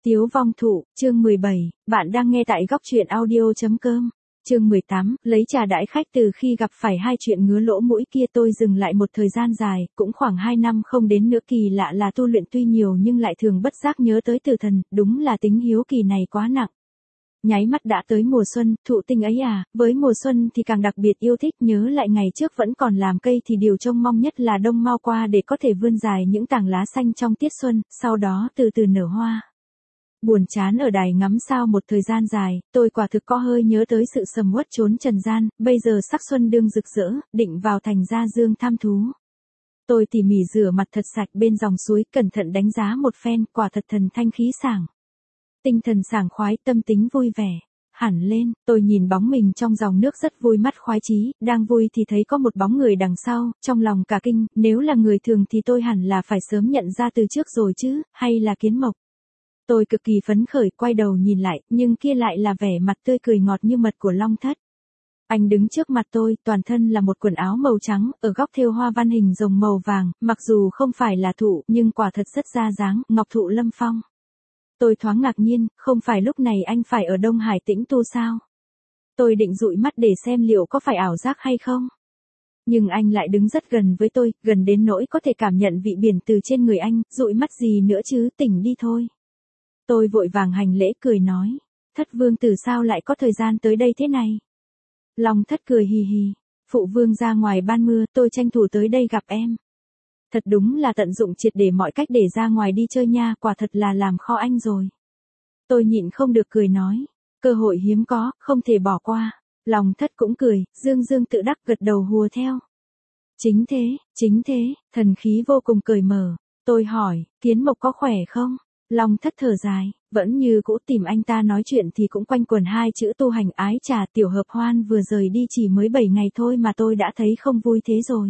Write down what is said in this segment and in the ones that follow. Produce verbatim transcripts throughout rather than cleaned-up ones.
Tiếu vong thụ, chương mười bảy, bạn đang nghe tại góc truyện audio chấm com. Chương mười tám, lấy trà đãi khách. Từ khi gặp phải hai chuyện ngứa lỗ mũi kia tôi dừng lại một thời gian dài, cũng khoảng hai năm không đến nữa. Kỳ lạ là tu luyện tuy nhiều nhưng lại thường bất giác nhớ tới tử thần, đúng là tính hiếu kỳ này quá nặng. Nháy mắt đã tới mùa xuân, thụ tinh ấy à, với mùa xuân thì càng đặc biệt yêu thích. Nhớ lại ngày trước vẫn còn làm cây thì điều trông mong nhất là đông mau qua để có thể vươn dài những tảng lá xanh trong tiết xuân, sau đó từ từ nở hoa. Buồn chán ở đài ngắm sao một thời gian dài, tôi quả thực có hơi nhớ tới sự sầm uất chốn trần gian. Bây giờ sắc xuân đương rực rỡ, định vào thành Gia Dương thăm thú. Tôi tỉ mỉ rửa mặt thật sạch bên dòng suối, cẩn thận đánh giá một phen, quả thật thần thanh khí sảng. Tinh thần sảng khoái, tâm tính vui vẻ. Hẳn lên, tôi nhìn bóng mình trong dòng nước rất vui mắt khoái chí, đang vui thì thấy có một bóng người đằng sau, trong lòng cả kinh, nếu là người thường thì tôi hẳn là phải sớm nhận ra từ trước rồi chứ, hay là kiến mộc. Tôi cực kỳ phấn khởi, quay đầu nhìn lại, nhưng kia lại là vẻ mặt tươi cười ngọt như mật của Long Thất. Anh đứng trước mặt tôi, toàn thân là một quần áo màu trắng, ở góc thêu hoa văn hình rồng màu vàng, mặc dù không phải là thụ, nhưng quả thật rất ra dáng, ngọc thụ lâm phong. Tôi thoáng ngạc nhiên, không phải lúc này anh phải ở Đông Hải tĩnh tu sao? Tôi định dụi mắt để xem liệu có phải ảo giác hay không. Nhưng anh lại đứng rất gần với tôi, gần đến nỗi có thể cảm nhận vị biển từ trên người anh, dụi mắt gì nữa chứ, tỉnh đi thôi. Tôi vội vàng hành lễ cười nói, Thất vương tử sao lại có thời gian tới đây thế này? Long Thất cười hì hì, phụ vương ra ngoài ban mưa, tôi tranh thủ tới đây gặp em. Thật đúng là tận dụng triệt để mọi cách để ra ngoài đi chơi nha, quả thật là làm kho anh rồi. Tôi nhịn không được cười nói, cơ hội hiếm có, không thể bỏ qua. Long Thất cũng cười, dương dương tự đắc gật đầu hùa theo. Chính thế, chính thế, thần khí vô cùng cởi mở. Tôi hỏi, Kiến Mộc có khỏe không? Long Thất thở dài, vẫn như cũ. Tìm anh ta nói chuyện thì cũng quanh quẩn hai chữ tu hành. Ái trà, Tiểu Hợp Hoan vừa rời đi chỉ mới bảy ngày thôi mà tôi đã thấy không vui thế rồi.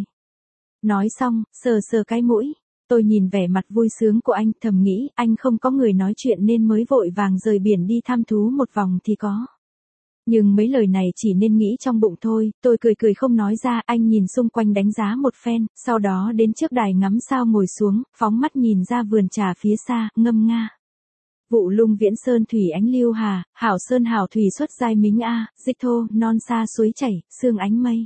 Nói xong, sờ sờ cái mũi. Tôi nhìn vẻ mặt vui sướng của anh, thầm nghĩ, anh không có người nói chuyện nên mới vội vàng rời biển đi thăm thú một vòng thì có. Nhưng mấy lời này chỉ nên nghĩ trong bụng thôi, tôi cười cười không nói ra. Anh nhìn xung quanh đánh giá một phen, sau đó đến trước đài ngắm sao ngồi xuống, phóng mắt nhìn ra vườn trà phía xa, ngâm nga. Vụ lung viễn sơn thủy ánh lưu hà, hảo sơn hảo thủy xuất giai mính a, dịch thô, non xa suối chảy, sương ánh mây.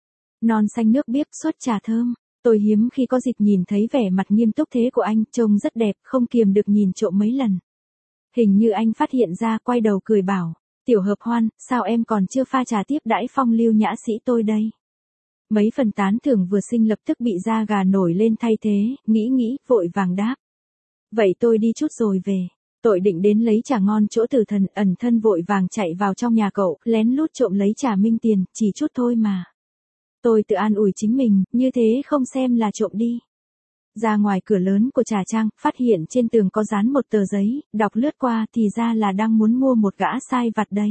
Non xanh nước biếc xuất trà thơm. Tôi hiếm khi có dịp nhìn thấy vẻ mặt nghiêm túc thế của anh, trông rất đẹp, không kiềm được nhìn trộm mấy lần. Hình như anh phát hiện ra, quay đầu cười bảo, Tiểu Hợp Hoan, sao em còn chưa pha trà tiếp đãi phong lưu nhã sĩ tôi đây? Mấy phần tán thưởng vừa sinh lập tức bị da gà nổi lên thay thế, nghĩ nghĩ, vội vàng đáp. Vậy tôi đi chút rồi về. Tôi định đến lấy trà ngon chỗ tử thần, ẩn thân vội vàng chạy vào trong nhà cậu, lén lút trộm lấy trà minh tiền, chỉ chút thôi mà. Tôi tự an ủi chính mình, như thế không xem là trộm đi. Ra ngoài cửa lớn của trà trang, phát hiện trên tường có dán một tờ giấy, đọc lướt qua thì ra là đang muốn mua một gã sai vặt đây.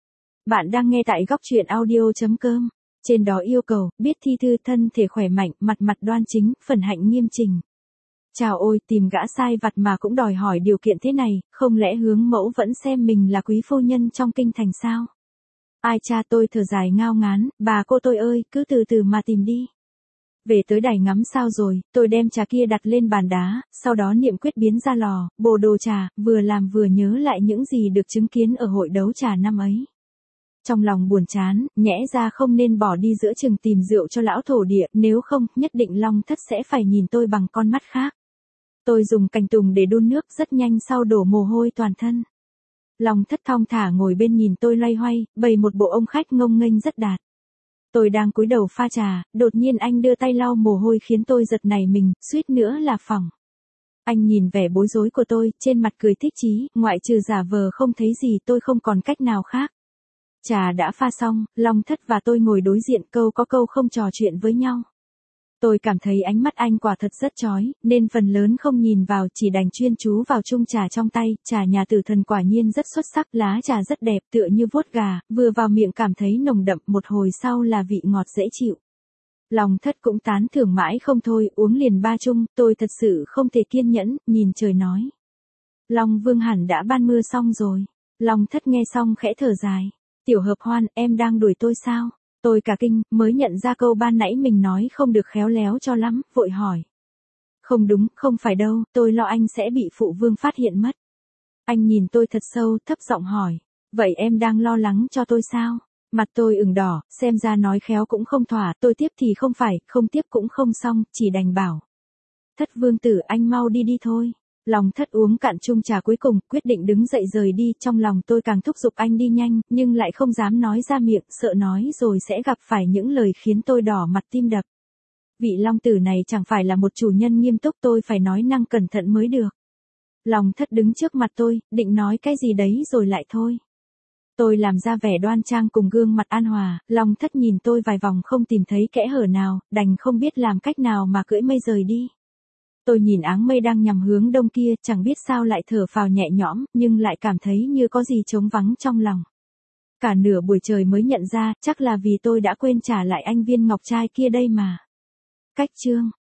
Bạn đang nghe tại góc truyện audio chấm com. Trên đó yêu cầu, biết thi thư, thân thể khỏe mạnh, mặt mặt đoan chính, phần hạnh nghiêm trình. Chào ôi, tìm gã sai vặt mà cũng đòi hỏi điều kiện thế này, không lẽ hướng mẫu vẫn xem mình là quý phu nhân trong kinh thành sao? Ai cha, tôi thở dài ngao ngán, bà cô tôi ơi, cứ từ từ mà tìm đi. Về tới đài ngắm sao rồi, tôi đem trà kia đặt lên bàn đá, sau đó niệm quyết biến ra lò, bồ đồ trà, vừa làm vừa nhớ lại những gì được chứng kiến ở hội đấu trà năm ấy. Trong lòng buồn chán, nhẽ ra không nên bỏ đi giữa chừng tìm rượu cho lão thổ địa, nếu không, nhất định Long Thất sẽ phải nhìn tôi bằng con mắt khác. Tôi dùng cành tùng để đun nước, rất nhanh sau đổ mồ hôi toàn thân. Long Thất thong thả ngồi bên nhìn tôi loay hoay, bày một bộ ông khách ngông nghênh rất đạt. Tôi đang cúi đầu pha trà, đột nhiên anh đưa tay lau mồ hôi khiến tôi giật nảy mình, suýt nữa là phỏng. Anh nhìn vẻ bối rối của tôi, trên mặt cười thích chí, ngoại trừ giả vờ không thấy gì tôi không còn cách nào khác. Trà đã pha xong, Long Thất và tôi ngồi đối diện, câu có câu không trò chuyện với nhau. Tôi cảm thấy ánh mắt anh quả thật rất chói, nên phần lớn không nhìn vào, chỉ đành chuyên chú vào chung trà trong tay. Trà nhà tử thần quả nhiên rất xuất sắc, lá trà rất đẹp, tựa như vuốt gà, vừa vào miệng cảm thấy nồng đậm, một hồi sau là vị ngọt dễ chịu. Long Thất cũng tán thưởng mãi không thôi, uống liền ba chung, tôi thật sự không thể kiên nhẫn, nhìn trời nói. Long Vương hẳn đã ban mưa xong rồi. Long Thất nghe xong khẽ thở dài. Tiểu Hợp Hoan, em đang đuổi tôi sao? Tôi cả kinh, mới nhận ra câu ban nãy mình nói không được khéo léo cho lắm, vội hỏi. Không đúng, không phải đâu, tôi lo anh sẽ bị phụ vương phát hiện mất. Anh nhìn tôi thật sâu, thấp giọng hỏi. Vậy em đang lo lắng cho tôi sao? Mặt tôi ửng đỏ, xem ra nói khéo cũng không thỏa, tôi tiếp thì không phải, không tiếp cũng không xong, chỉ đành bảo. Thất vương tử, anh mau đi đi thôi. Lòng thất uống cạn chung trà cuối cùng, quyết định đứng dậy rời đi, trong lòng tôi càng thúc giục anh đi nhanh, nhưng lại không dám nói ra miệng, sợ nói rồi sẽ gặp phải những lời khiến tôi đỏ mặt tim đập. Vị long tử này chẳng phải là một chủ nhân nghiêm túc, tôi phải nói năng cẩn thận mới được. Lòng thất đứng trước mặt tôi, định nói cái gì đấy rồi lại thôi. Tôi làm ra vẻ đoan trang cùng gương mặt an hòa, Long thất nhìn tôi vài vòng không tìm thấy kẽ hở nào, đành không biết làm cách nào mà cưỡi mây rời đi. Tôi nhìn áng mây đang nhằm hướng đông kia, chẳng biết sao lại thở phào nhẹ nhõm, nhưng lại cảm thấy như có gì trống vắng trong lòng. Cả nửa buổi trời mới nhận ra, chắc là vì tôi đã quên trả lại anh viên ngọc trai kia đây mà. Cách chương